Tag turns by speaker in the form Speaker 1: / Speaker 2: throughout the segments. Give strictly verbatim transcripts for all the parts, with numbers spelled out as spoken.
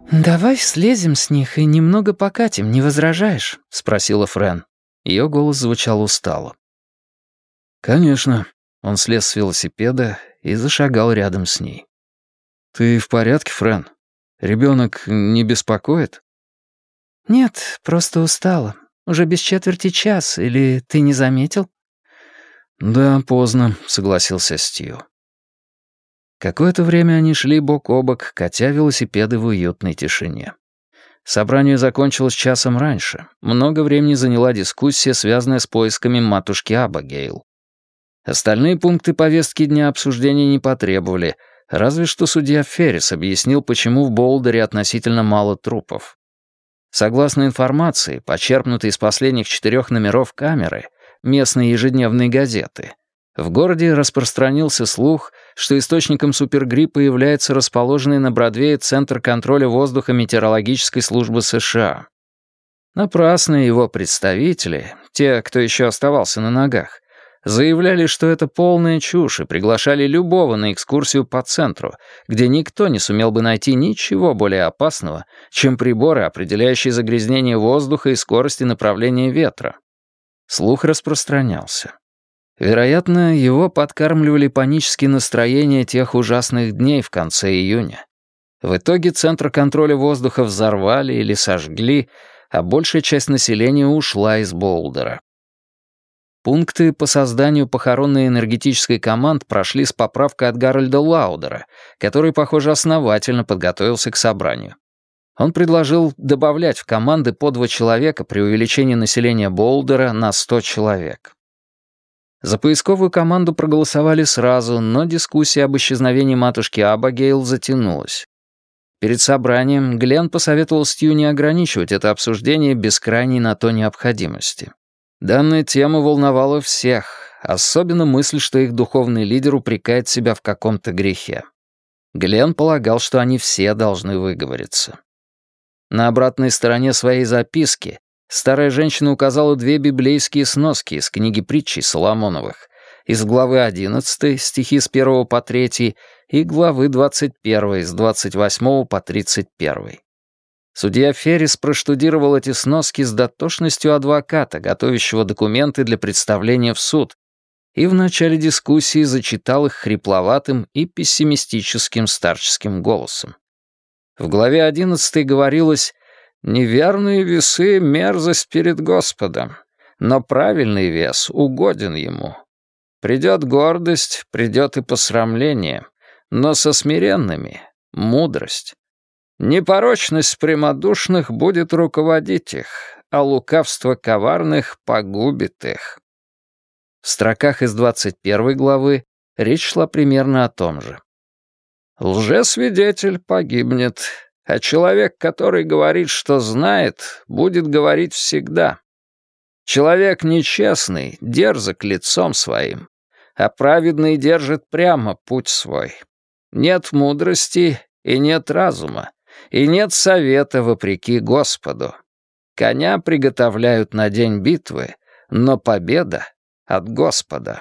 Speaker 1: «Давай слезем с них и немного покатим, не возражаешь?» — спросила Френ. Ее голос звучал устало.
Speaker 2: «Конечно». Он слез с велосипеда и зашагал рядом с ней. «Ты в порядке, Френ? Ребенок не беспокоит?»
Speaker 1: «Нет, просто устала. Уже без четверти час, или ты не заметил?»
Speaker 2: «Да, поздно», — согласился Стью. Какое-то время они шли бок о бок, катя велосипеды в уютной тишине. Собрание закончилось часом раньше. Много времени заняла дискуссия, связанная с поисками матушки Абигейл. Остальные пункты повестки дня обсуждения не потребовали, разве что судья Феррис объяснил, почему в Боулдере относительно мало трупов. Согласно информации, почерпнутой из последних четырех номеров камеры, местной ежедневной газеты, в городе распространился слух, что источником супергриппа является расположенный на Бродвее Центр контроля воздуха Метеорологической службы США. Напрасно его представители, те, кто еще оставался на ногах, заявляли, что это полная чушь, и приглашали любого на экскурсию по центру, где никто не сумел бы найти ничего более опасного, чем приборы, определяющие загрязнение воздуха и скорость и направление ветра. Слух распространялся. Вероятно, его подкармливали панические настроения тех ужасных дней в конце июня. В итоге Центр контроля воздуха взорвали или сожгли, а большая часть населения ушла из Боулдера. Пункты по созданию похоронной энергетической команд прошли с поправкой от Гарольда Лаудера, который, похоже, основательно подготовился к собранию. Он предложил добавлять в команды по два человека при увеличении населения Боулдера на сто человек. За поисковую команду проголосовали сразу, но дискуссия об исчезновении матушки Абигейл затянулась. Перед собранием Гленн посоветовал Стью не ограничивать это обсуждение без крайней на то необходимости. Данная тема волновала всех, особенно мысль, что их духовный лидер упрекает себя в каком-то грехе. Гленн полагал, что они все должны выговориться. На обратной стороне своей записки старая женщина указала две библейские сноски из книги притчей Соломоновых, из главы одиннадцатой, стихи с первого по третий, и главы двадцать первой, с двадцать восьмого по тридцать первый. Судья Феррис проштудировал эти сноски с дотошностью адвоката, готовящего документы для представления в суд, и в начале дискуссии зачитал их хрипловатым и пессимистическим старческим голосом. В главе одиннадцатой говорилось: «Неверные весы — мерзость перед Господом, но правильный вес угоден ему. Придет гордость, придет и посрамление, но со смиренными — мудрость. Непорочность прямодушных будет руководить их, а лукавство коварных погубит их». В строках из двадцать первой главы речь шла примерно о том же. «Лжесвидетель погибнет, а человек, который говорит, что знает, будет говорить всегда. Человек нечестный дерзок лицом своим, а праведный держит прямо путь свой. Нет мудрости и нет разума, и нет совета вопреки Господу. Коня приготовляют на день битвы, но победа от Господа».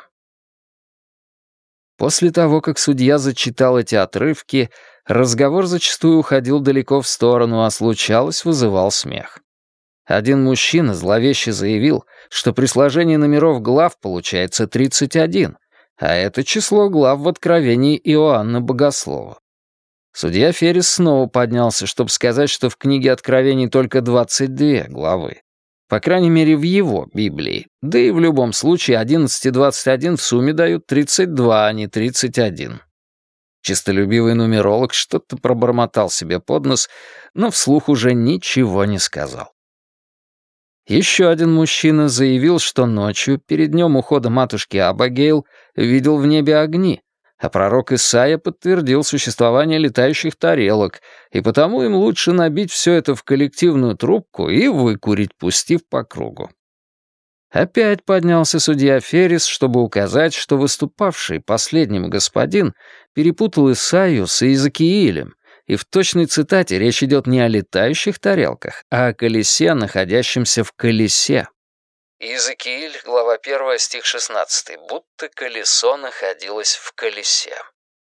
Speaker 2: После того, как судья зачитал эти отрывки, разговор зачастую уходил далеко в сторону, а случалось, вызывал смех. Один мужчина зловеще заявил, что при сложении номеров глав получается тридцать один, а это число глав в Откровении Иоанна Богослова. Судья Феррис снова поднялся, чтобы сказать, что в книге Откровений только двадцать две главы. По крайней мере, в его Библии. Да и в любом случае одиннадцать и двадцать один в сумме дают тридцать два, а не тридцать один. Чистолюбивый нумеролог что-то пробормотал себе под нос, но вслух уже ничего не сказал. Еще один мужчина заявил, что ночью, перед днем ухода матушки Абигейл, видел в небе огни, а пророк Исаия подтвердил существование летающих тарелок, и потому им лучше набить все это в коллективную трубку и выкурить, пустив по кругу. Опять поднялся судья Феррис, чтобы указать, что выступавший последним господин перепутал Исаию с Иезекиилем, и в точной цитате речь идет не о летающих тарелках, а о колесе, находящемся в колесе. Иезекииль, глава первая, стих шестнадцатый, будто колесо находилось в колесе.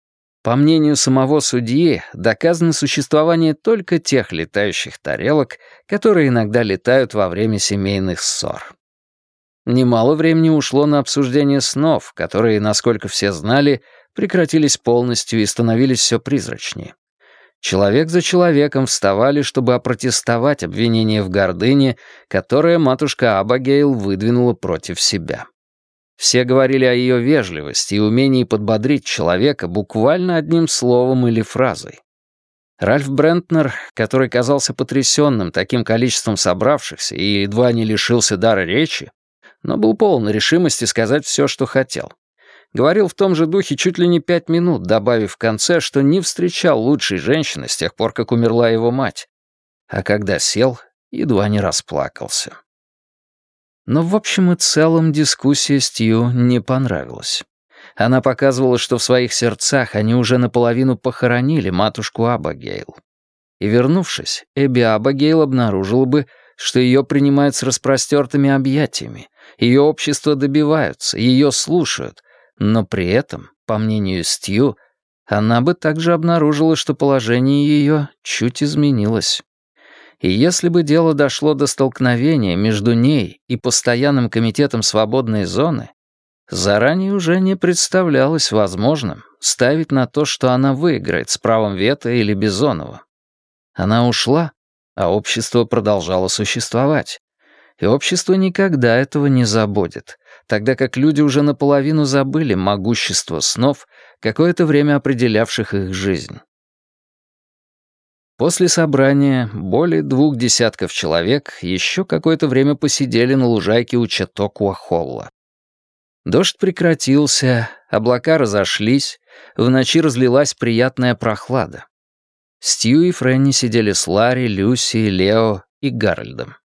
Speaker 1: По мнению самого судьи, доказано существование только тех летающих тарелок, которые иногда летают во время семейных ссор. Немало времени ушло на обсуждение снов, которые, насколько все знали, прекратились полностью и становились все призрачнее. Человек за человеком вставали, чтобы опротестовать обвинение в гордыне, которое матушка Абигейл выдвинула против себя. Все говорили о ее вежливости и умении подбодрить человека буквально одним словом или фразой. Ральф Брентнер, который казался потрясенным таким количеством собравшихся и едва не лишился дара речи, но был полон решимости сказать все, что хотел, говорил в том же духе чуть ли не пять минут, добавив в конце, что не встречал лучшей женщины с тех пор, как умерла его мать, а когда сел, едва не расплакался. Но в общем и целом дискуссия Стью не понравилась. Она показывала, что в своих сердцах они уже наполовину похоронили матушку Абигейл. И вернувшись, Эбби Абигейл обнаружила бы, что ее принимают с распростертыми объятиями, ее общество добиваются, ее слушают, но при этом, по мнению Стью, она бы также обнаружила, что положение ее чуть изменилось. И если бы дело дошло до столкновения между ней и постоянным комитетом свободной зоны, заранее уже не представлялось возможным ставить на то, что она выиграет с правом вето или Бизонова. Она ушла, а общество продолжало существовать. И общество никогда этого не забудет, тогда как люди уже наполовину забыли могущество снов, какое-то время определявших их жизнь. После собрания более двух десятков человек еще какое-то время посидели на лужайке у Чатокуа-Холла. Дождь прекратился, облака разошлись, в ночи разлилась приятная прохлада. Стью и Фрэнни сидели с Ларри, Люси, Лео и Гарольдом.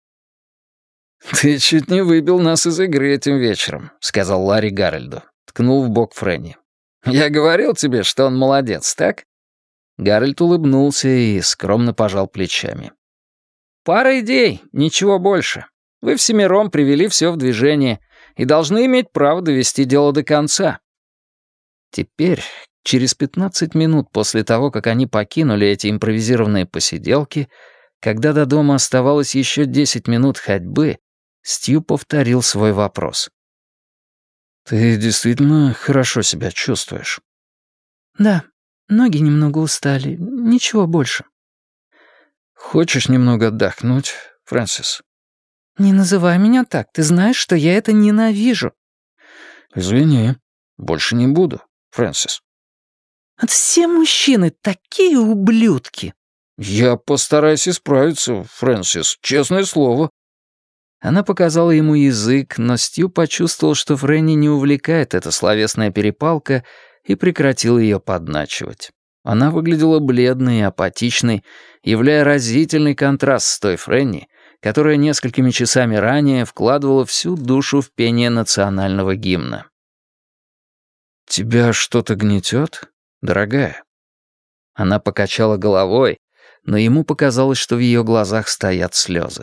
Speaker 1: «Ты чуть не выбил нас из игры этим вечером», — сказал Ларри Гарольду, ткнул в бок Фрэнни. «Я говорил тебе, что он молодец, так?» Гарольд улыбнулся и скромно пожал плечами. «Пара идей, ничего больше. Вы всемиром привели все в движение и должны иметь право довести дело до конца». Теперь, через пятнадцать минут после того, как они покинули эти импровизированные посиделки, когда до дома оставалось еще десять минут ходьбы, Стью повторил свой вопрос. «Ты действительно хорошо себя чувствуешь?»
Speaker 3: «Да, ноги немного устали, ничего больше».
Speaker 1: «Хочешь немного отдохнуть, Фрэнсис?»
Speaker 3: «Не называй меня так, ты знаешь, что я это ненавижу».
Speaker 1: «Извини, больше не буду, Фрэнсис».
Speaker 3: «От все мужчины такие ублюдки».
Speaker 1: «Я постараюсь исправиться, Фрэнсис, честное слово».
Speaker 2: Она показала ему язык, но Стью почувствовал, что Фрэнни не увлекает эта словесная перепалка, и прекратил ее подначивать. Она выглядела бледной и апатичной, являя разительный контраст с той Фрэнни, которая несколькими часами ранее вкладывала всю душу в пение национального гимна.
Speaker 1: «Тебя что-то гнетет, дорогая?»
Speaker 2: Она покачала головой, но ему показалось, что в ее глазах стоят слезы.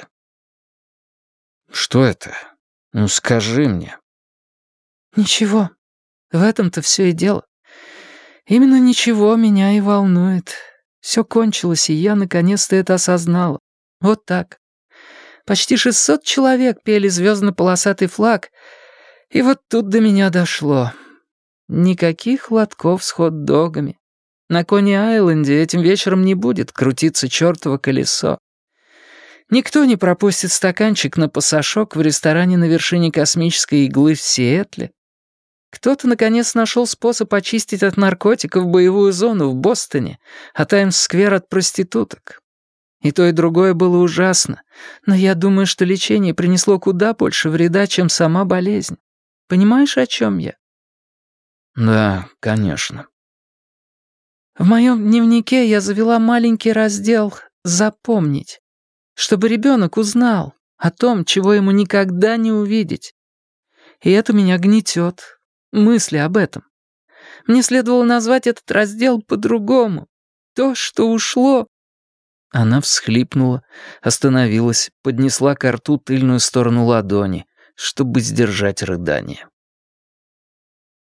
Speaker 1: «Что это? Ну, скажи мне».
Speaker 3: «Ничего. В этом-то все и дело. Именно ничего меня и волнует. Все кончилось, и я наконец-то это осознала. Вот так. Почти шестьсот человек пели звездно-полосатый флаг, и вот тут до меня дошло. Никаких лотков с хот-догами. На Кони-Айленде этим вечером не будет крутиться чёртово колесо. Никто не пропустит стаканчик на пасашок в ресторане на вершине космической иглы в Сиэтле. Кто-то, наконец, нашел способ очистить от наркотиков боевую зону в Бостоне, а Таймс-сквер от проституток. И то, и другое было ужасно, но я думаю, что лечение принесло куда больше вреда, чем сама болезнь. Понимаешь, о чем я?
Speaker 1: Да, конечно.
Speaker 3: В моем дневнике я завела маленький раздел «Запомнить», чтобы ребенок узнал о том, чего ему никогда не увидеть. И это меня гнетет, мысли об этом. Мне следовало назвать этот раздел по-другому. То, что ушло.
Speaker 2: Она всхлипнула, остановилась, поднесла ко рту тыльную сторону ладони, чтобы сдержать рыдание.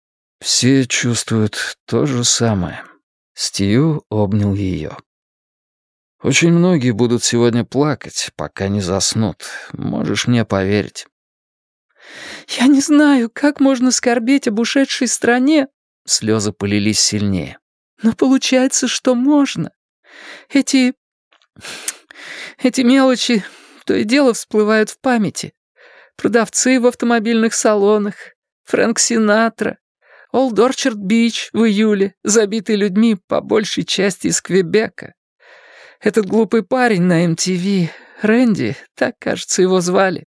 Speaker 2: Все чувствуют то же самое. Стью обнял ее. Очень многие будут сегодня плакать, пока не заснут. Можешь мне поверить.
Speaker 3: «Я не знаю, как можно скорбеть об ушедшей стране». Слезы полились сильнее. «Но получается, что можно. Эти... эти мелочи то и дело всплывают в памяти. Продавцы в автомобильных салонах, Фрэнк Синатра, Олд Орчард Бич в июле, забитый людьми по большей части из Квебека. Этот глупый парень на эм ти ви, Рэнди, так, кажется, его звали.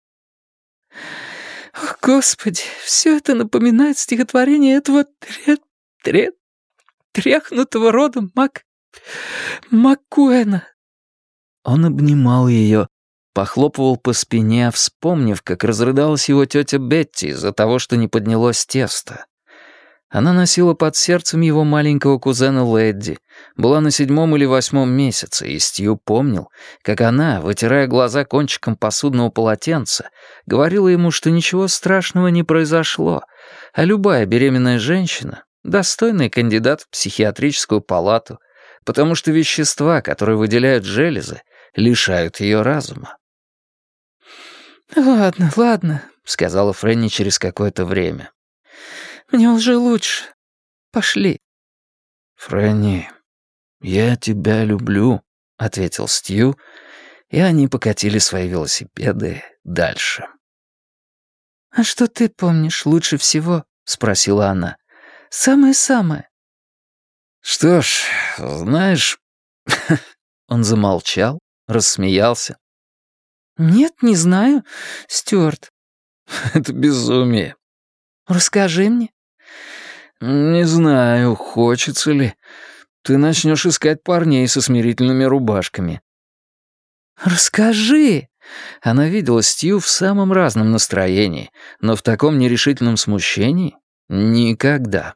Speaker 3: О, Господи, все это напоминает стихотворение этого трет... трет... тряхнутого рода Мак... Маккуэна».
Speaker 2: Он обнимал ее, похлопывал по спине, вспомнив, как разрыдалась его тетя Бетти из-за того, что не поднялось тесто. Она носила под сердцем его маленького кузена Лэдди, была на седьмом или восьмом месяце, и Стью помнил, как она, вытирая глаза кончиком посудного полотенца, говорила ему, что ничего страшного не произошло, а любая беременная женщина — достойный кандидат в психиатрическую палату, потому что вещества, которые выделяют железы, лишают ее разума.
Speaker 3: «Ладно, ладно», —
Speaker 2: сказала Фрэнни через какое-то время.
Speaker 3: «Мне уже лучше. Пошли».
Speaker 2: «Фрэнни, я тебя люблю», — ответил Стью, и они покатили свои велосипеды дальше.
Speaker 3: «А что ты помнишь лучше всего?» — спросила она. «Самое-самое».
Speaker 2: «Что ж, знаешь...» Он замолчал, рассмеялся.
Speaker 3: «Нет, не знаю, Стюарт».
Speaker 2: «Это безумие».
Speaker 3: «Расскажи мне».
Speaker 2: «Не знаю, хочется ли. Ты начнешь искать парней со смирительными рубашками».
Speaker 3: «Расскажи».
Speaker 2: Она видела Стью в самом разном настроении, но в таком нерешительном смущении — никогда.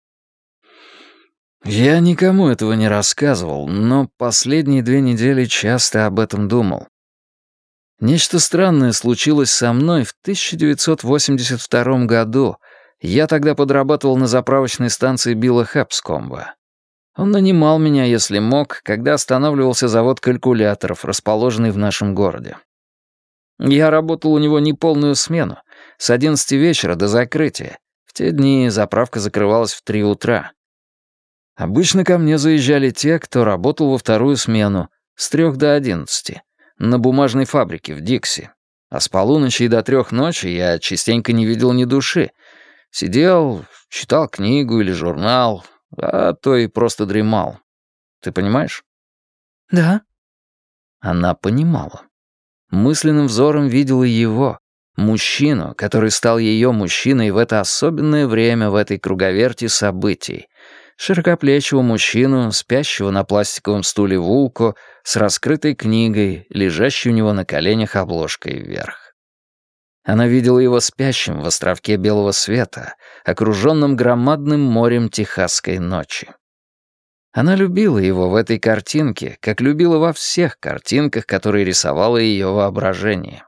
Speaker 2: Я никому этого не рассказывал, но последние две недели часто об этом думал. Нечто странное случилось со мной в тысяча девятьсот восемьдесят втором году. Я тогда подрабатывал на заправочной станции Билла Хэпскомба. Он нанимал меня, если мог, когда останавливался завод калькуляторов, расположенный в нашем городе. Я работал у него неполную смену, с одиннадцати вечера до закрытия. В те дни заправка закрывалась в три утра. Обычно ко мне заезжали те, кто работал во вторую смену, с трех до одиннадцати, на бумажной фабрике в Дикси. А с полуночи и до трех ночи я частенько не видел ни души. Сидел, читал книгу или журнал, а то и просто дремал. Ты понимаешь?
Speaker 3: «Да».
Speaker 2: Она понимала. Мысленным взором видела его, мужчину, который стал ее мужчиной в это особенное время в этой круговерти событий. Широкоплечего мужчину, спящего на пластиковом стуле Вулко, с раскрытой книгой, лежащей у него на коленях обложкой вверх. Она видела его спящим в островке белого света, окруженном громадным морем техасской ночи. Она любила его в этой картинке, как любила во всех картинках, которые рисовало ее воображение.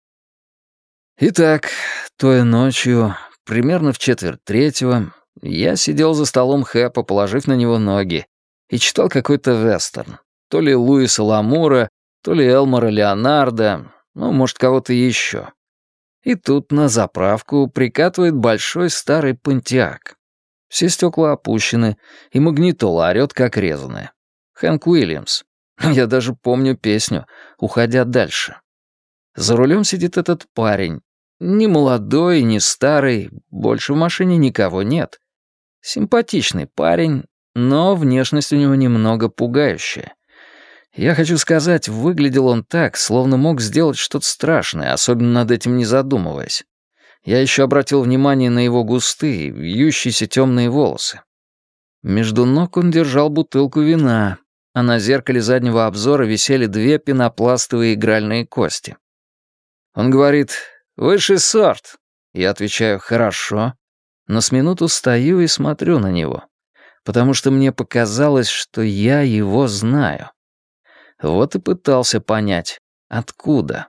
Speaker 2: Итак, той ночью, примерно в четверть третьего, я сидел за столом Хэпа, положив на него ноги, и читал какой-то вестерн. То ли Луиса Ламура, то ли Элмора Леонардо, ну, может, кого-то еще. И тут на заправку прикатывает большой старый Понтиак. Все стекла опущены, и магнитола орёт, как резаная. Хэнк Уильямс. Я даже помню песню «Уходя дальше». За рулем сидит этот парень. Ни молодой, ни старый, больше в машине никого нет. Симпатичный парень, но внешность у него немного пугающая. Я хочу сказать, выглядел он так, словно мог сделать что-то страшное, особенно над этим не задумываясь. Я еще обратил внимание на его густые, вьющиеся темные волосы. Между ног он держал бутылку вина, а на зеркале заднего обзора висели две пенопластовые игральные кости. Он говорит: «Высший сорт». Я отвечаю: «Хорошо». Но с минуту стою и смотрю на него, потому что мне показалось, что я его знаю. Вот и пытался понять, откуда.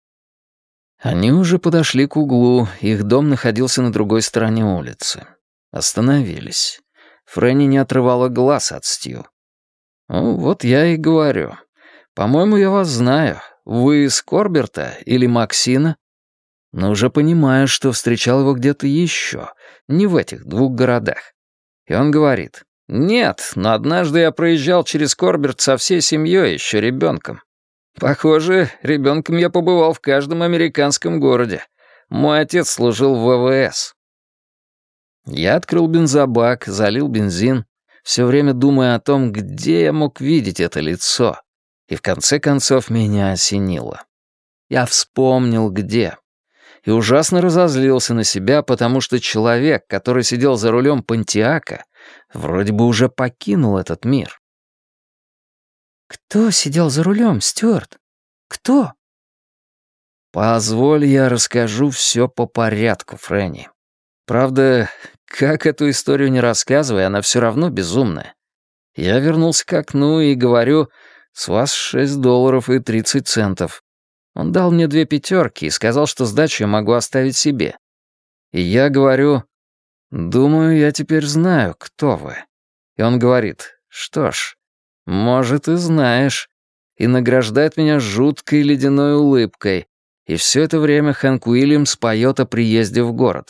Speaker 2: Они уже подошли к углу, их дом находился на другой стороне улицы.
Speaker 1: Остановились. Фрэнни не отрывала глаз от Стью. «Ну, вот я и говорю. По-моему, я вас знаю. Вы из Корберта или Максина?» Но уже понимаю, что встречал его где-то еще, не в этих двух городах. И он говорит: «Нет, но однажды я проезжал через Корберт со всей семьей, еще ребенком. Похоже, ребенком я побывал в каждом американском городе. Мой отец служил в вэ вэ эс». Я открыл бензобак, залил бензин, все время думая о том, где я мог видеть это лицо. И в конце концов меня осенило. Я вспомнил, где. И ужасно разозлился на себя, потому что человек, который сидел за рулем Понтиака, вроде бы уже покинул этот мир.
Speaker 3: «Кто сидел за рулем, Стюарт? Кто?»
Speaker 1: «Позволь, я расскажу все по порядку, Фрэнни. Правда, как эту историю не рассказывай, она все равно безумная. Я вернулся к окну и говорю: «С вас шесть долларов и тридцать центов». Он дал мне две пятерки и сказал, что сдачу я могу оставить себе. И я говорю: «Думаю, я теперь знаю, кто вы». И он говорит: «Что ж, может, и знаешь». И награждает меня жуткой ледяной улыбкой. И все это время Хэнк Уильямс поет о приезде в город.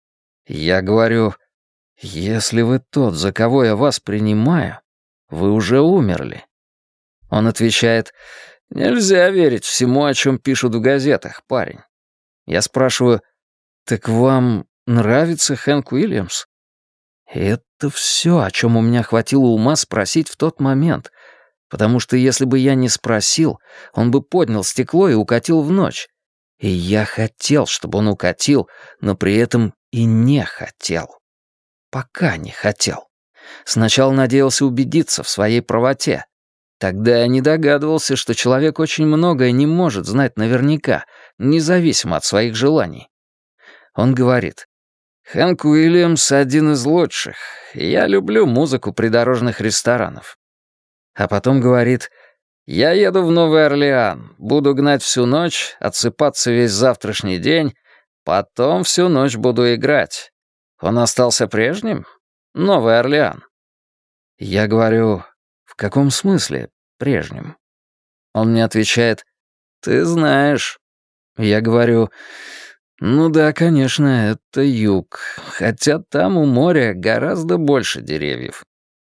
Speaker 1: Я говорю: «Если вы тот, за кого я вас принимаю, вы уже умерли». Он отвечает: «Нельзя верить всему, о чем пишут в газетах, парень». Я спрашиваю: «Так вам нравится Хэнк Уильямс?» И это все, о чем у меня хватило ума спросить в тот момент, потому что если бы я не спросил, он бы поднял стекло и укатил в ночь. И я хотел, чтобы он укатил, но при этом и не хотел. Пока не хотел. Сначала надеялся убедиться в своей правоте. Тогда я не догадывался, что человек очень многое не может знать наверняка, независимо от своих желаний. Он говорит: «Хэнк Уильямс — один из лучших. Я люблю музыку придорожных ресторанов». А потом говорит: «Я еду в Новый Орлеан, буду гнать всю ночь, отсыпаться весь завтрашний день, потом всю ночь буду играть. Он остался прежним? Новый Орлеан». Я говорю: «В каком смысле прежним?» Он мне отвечает: «Ты знаешь». Я говорю: «Ну да, конечно, это юг, хотя там у моря гораздо больше деревьев».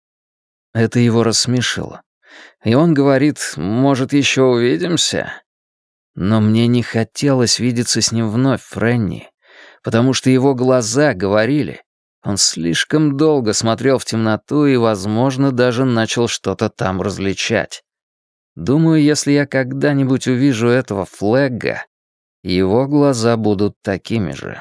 Speaker 1: Это его рассмешило. И он говорит: «Может, еще увидимся?» Но мне не хотелось видеться с ним вновь, Фрэнни, потому что его глаза говорили. Он слишком долго смотрел в темноту и, возможно, даже начал что-то там различать. Думаю, если я когда-нибудь увижу этого Флегга, его глаза будут такими же.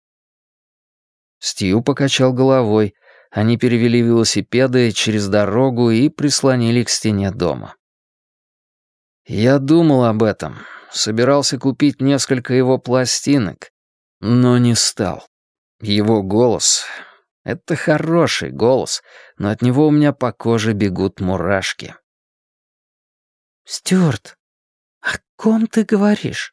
Speaker 1: Стью покачал головой. Они перевели велосипеды через дорогу и прислонили к стене дома. Я думал об этом, собирался купить несколько его пластинок, но не стал. Его голос — это хороший голос, но от него у меня по коже бегут мурашки.
Speaker 3: «Стюарт, о ком ты говоришь?»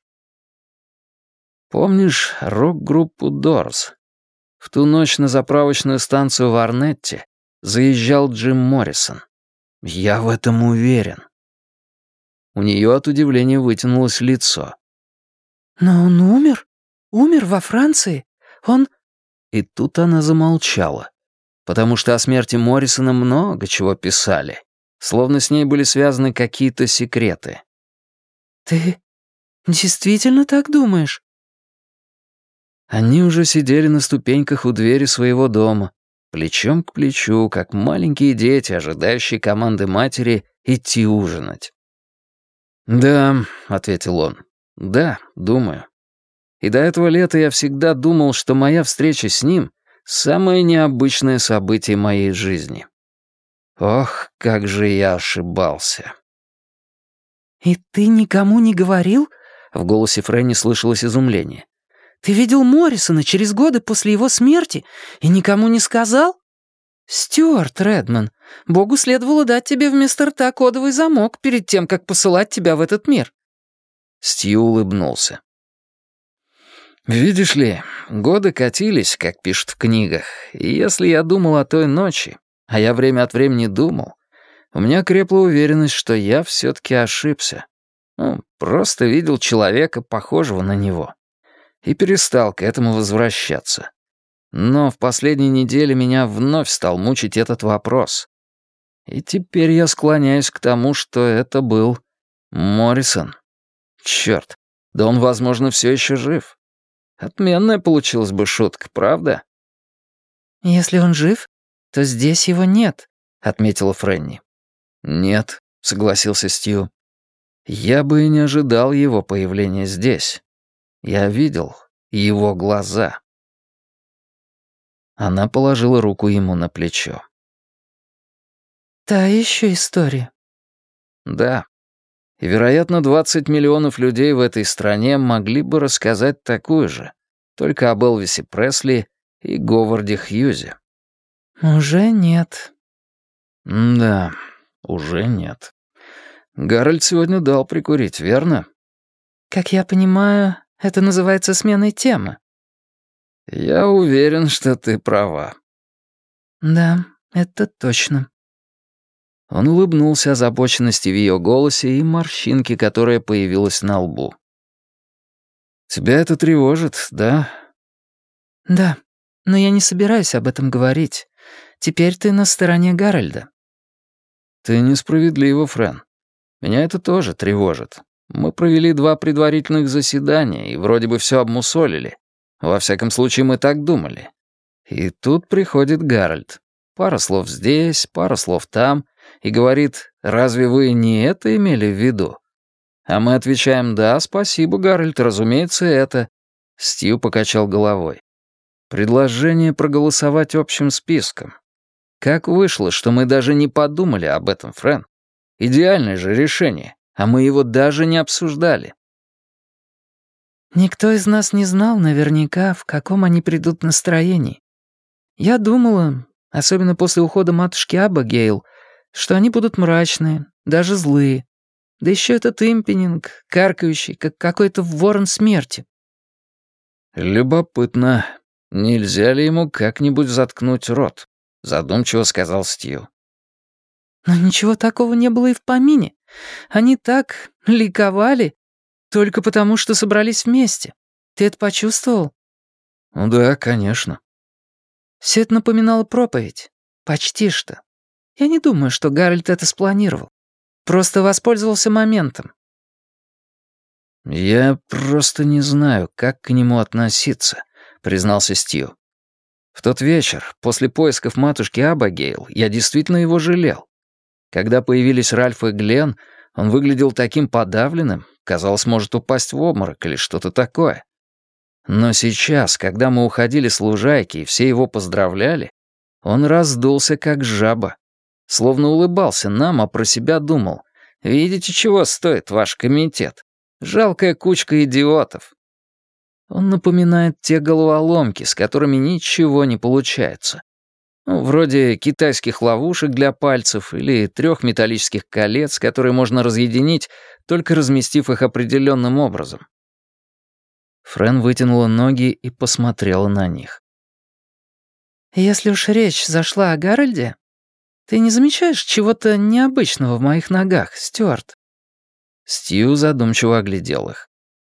Speaker 1: Помнишь рок-группу Doors? В ту ночь на заправочную станцию в Арнетте заезжал Джим Моррисон. Я в этом уверен. У нее от удивления вытянулось лицо.
Speaker 3: «Но он умер? Умер во Франции? Он...»
Speaker 1: И тут она замолчала, потому что о смерти Моррисона много чего писали, словно с ней были связаны какие-то секреты.
Speaker 3: «Ты действительно так думаешь?»
Speaker 1: Они уже сидели на ступеньках у двери своего дома, плечом к плечу, как маленькие дети, ожидающие команды матери идти ужинать. «Да», — ответил он, — «да, думаю. И до этого лета я всегда думал, что моя встреча с ним — самое необычное событие моей жизни. Ох, как же я ошибался».
Speaker 3: «И ты никому не говорил?» — в голосе Фрэнни слышалось изумление. «Ты видел Моррисона через годы после его смерти и никому не сказал? Стюарт Редман, Богу следовало дать тебе вместо рта кодовый замок перед тем, как посылать тебя в этот мир».
Speaker 1: Стью улыбнулся. Видишь ли, годы катились, как пишут в книгах, и если я думал о той ночи, а я время от времени думал, у меня крепла уверенность, что я все-таки ошибся. Ну, просто видел человека, похожего на него, и перестал к этому возвращаться. Но в последние недели меня вновь стал мучить этот вопрос. И теперь я склоняюсь к тому, что это был Моррисон. Черт, да он, возможно, все еще жив. Отменная получилась бы шутка, правда?
Speaker 3: «Если он жив, то здесь его нет», — отметила Фрэнни.
Speaker 1: «Нет», — согласился Стью. «Я бы и не ожидал его появления здесь. Я видел его глаза». Она положила руку ему на плечо.
Speaker 3: «Та еще история».
Speaker 1: «Да. И, вероятно, двадцать миллионов людей в этой стране могли бы рассказать такую же, только об Элвисе Пресли и Говарде Хьюзе».
Speaker 3: «Уже нет».
Speaker 1: «Да, уже нет. Гарольд сегодня дал прикурить, верно?»
Speaker 3: «Как я понимаю, это называется сменой темы».
Speaker 1: «Я уверен, что ты права».
Speaker 3: «Да, это точно».
Speaker 1: Он улыбнулся озабоченности в ее голосе и морщинке, которая появилась на лбу. «Тебя это тревожит, да?»
Speaker 3: «Да, но я не собираюсь об этом говорить. Теперь ты на стороне Гарольда».
Speaker 1: «Ты несправедлива, Фрэн. Меня это тоже тревожит. Мы провели два предварительных заседания и вроде бы все обмусолили. Во всяком случае, мы так думали. И тут приходит Гарольд. Пара слов здесь, пара слов там, и говорит, разве вы не это имели в виду? А мы отвечаем, да, спасибо, Гарольд, разумеется, это. Стью покачал головой. Предложение проголосовать общим списком. Как вышло, что мы даже не подумали об этом, Фрэн? Идеальное же решение, а мы его даже не обсуждали.
Speaker 3: Никто из нас не знал наверняка, в каком они придут настроении. Я думала, особенно после ухода матушки Абигейл, что они будут мрачные, даже злые. Да еще этот импенинг, каркающий, как какой-то ворон смерти.
Speaker 1: «Любопытно, нельзя ли ему как-нибудь заткнуть рот?» — задумчиво сказал Стью.
Speaker 3: Но ничего такого не было и в помине. Они так ликовали, только потому, что собрались вместе. Ты это почувствовал?
Speaker 1: Ну да, конечно.
Speaker 3: Все это напоминало проповедь. Почти что. Я не думаю, что Гарольд это спланировал. Просто воспользовался моментом.
Speaker 1: «Я просто не знаю, как к нему относиться», — признался Стью. «В тот вечер, после поисков матушки Абигейл, я действительно его жалел. Когда появились Ральф и Глен, он выглядел таким подавленным, казалось, может упасть в обморок или что-то такое. Но сейчас, когда мы уходили с лужайки и все его поздравляли, он раздулся как жаба. Словно улыбался нам, а про себя думал. «Видите, чего стоит ваш комитет? Жалкая кучка идиотов». Он напоминает те головоломки, с которыми ничего не получается. Ну, вроде китайских ловушек для пальцев или трех металлических колец, которые можно разъединить, только разместив их определенным образом. Фрэн вытянула ноги и посмотрела на них.
Speaker 3: Если уж речь зашла о Гарольде, ты не замечаешь чего-то необычного в моих ногах, Стюарт?
Speaker 1: Стью задумчиво оглядел их.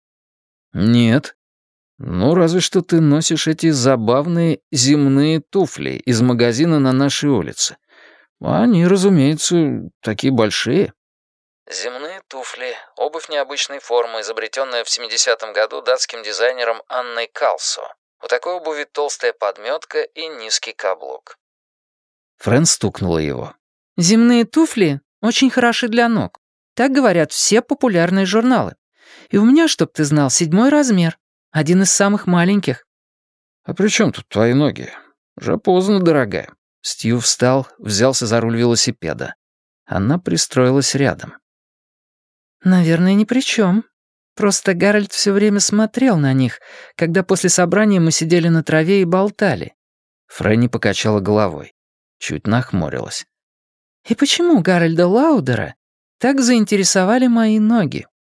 Speaker 1: «Нет. Ну, разве что ты носишь эти забавные земные туфли из магазина на нашей улице. Они, разумеется, такие большие».
Speaker 2: Земные туфли — обувь необычной формы, изобретенная в семидесятом году датским дизайнером Анной Калсо. У такой обуви толстая подметка и низкий каблук.
Speaker 1: Фрэн стукнула его.
Speaker 3: Земные туфли очень хороши для ног. Так говорят все популярные журналы. И у меня, чтоб ты знал, седьмой размер. Один из самых маленьких.
Speaker 1: «А при чем тут твои ноги? Уже поздно, дорогая». Стью встал, взялся за руль велосипеда. Она пристроилась рядом.
Speaker 3: Наверное, ни при чем. Просто Гарольд все время смотрел на них, когда после собрания мы сидели на траве и болтали.
Speaker 1: Фрэнни покачала головой. Чуть нахмурилась.
Speaker 3: И почему Гарольда Лаудера так заинтересовали мои ноги?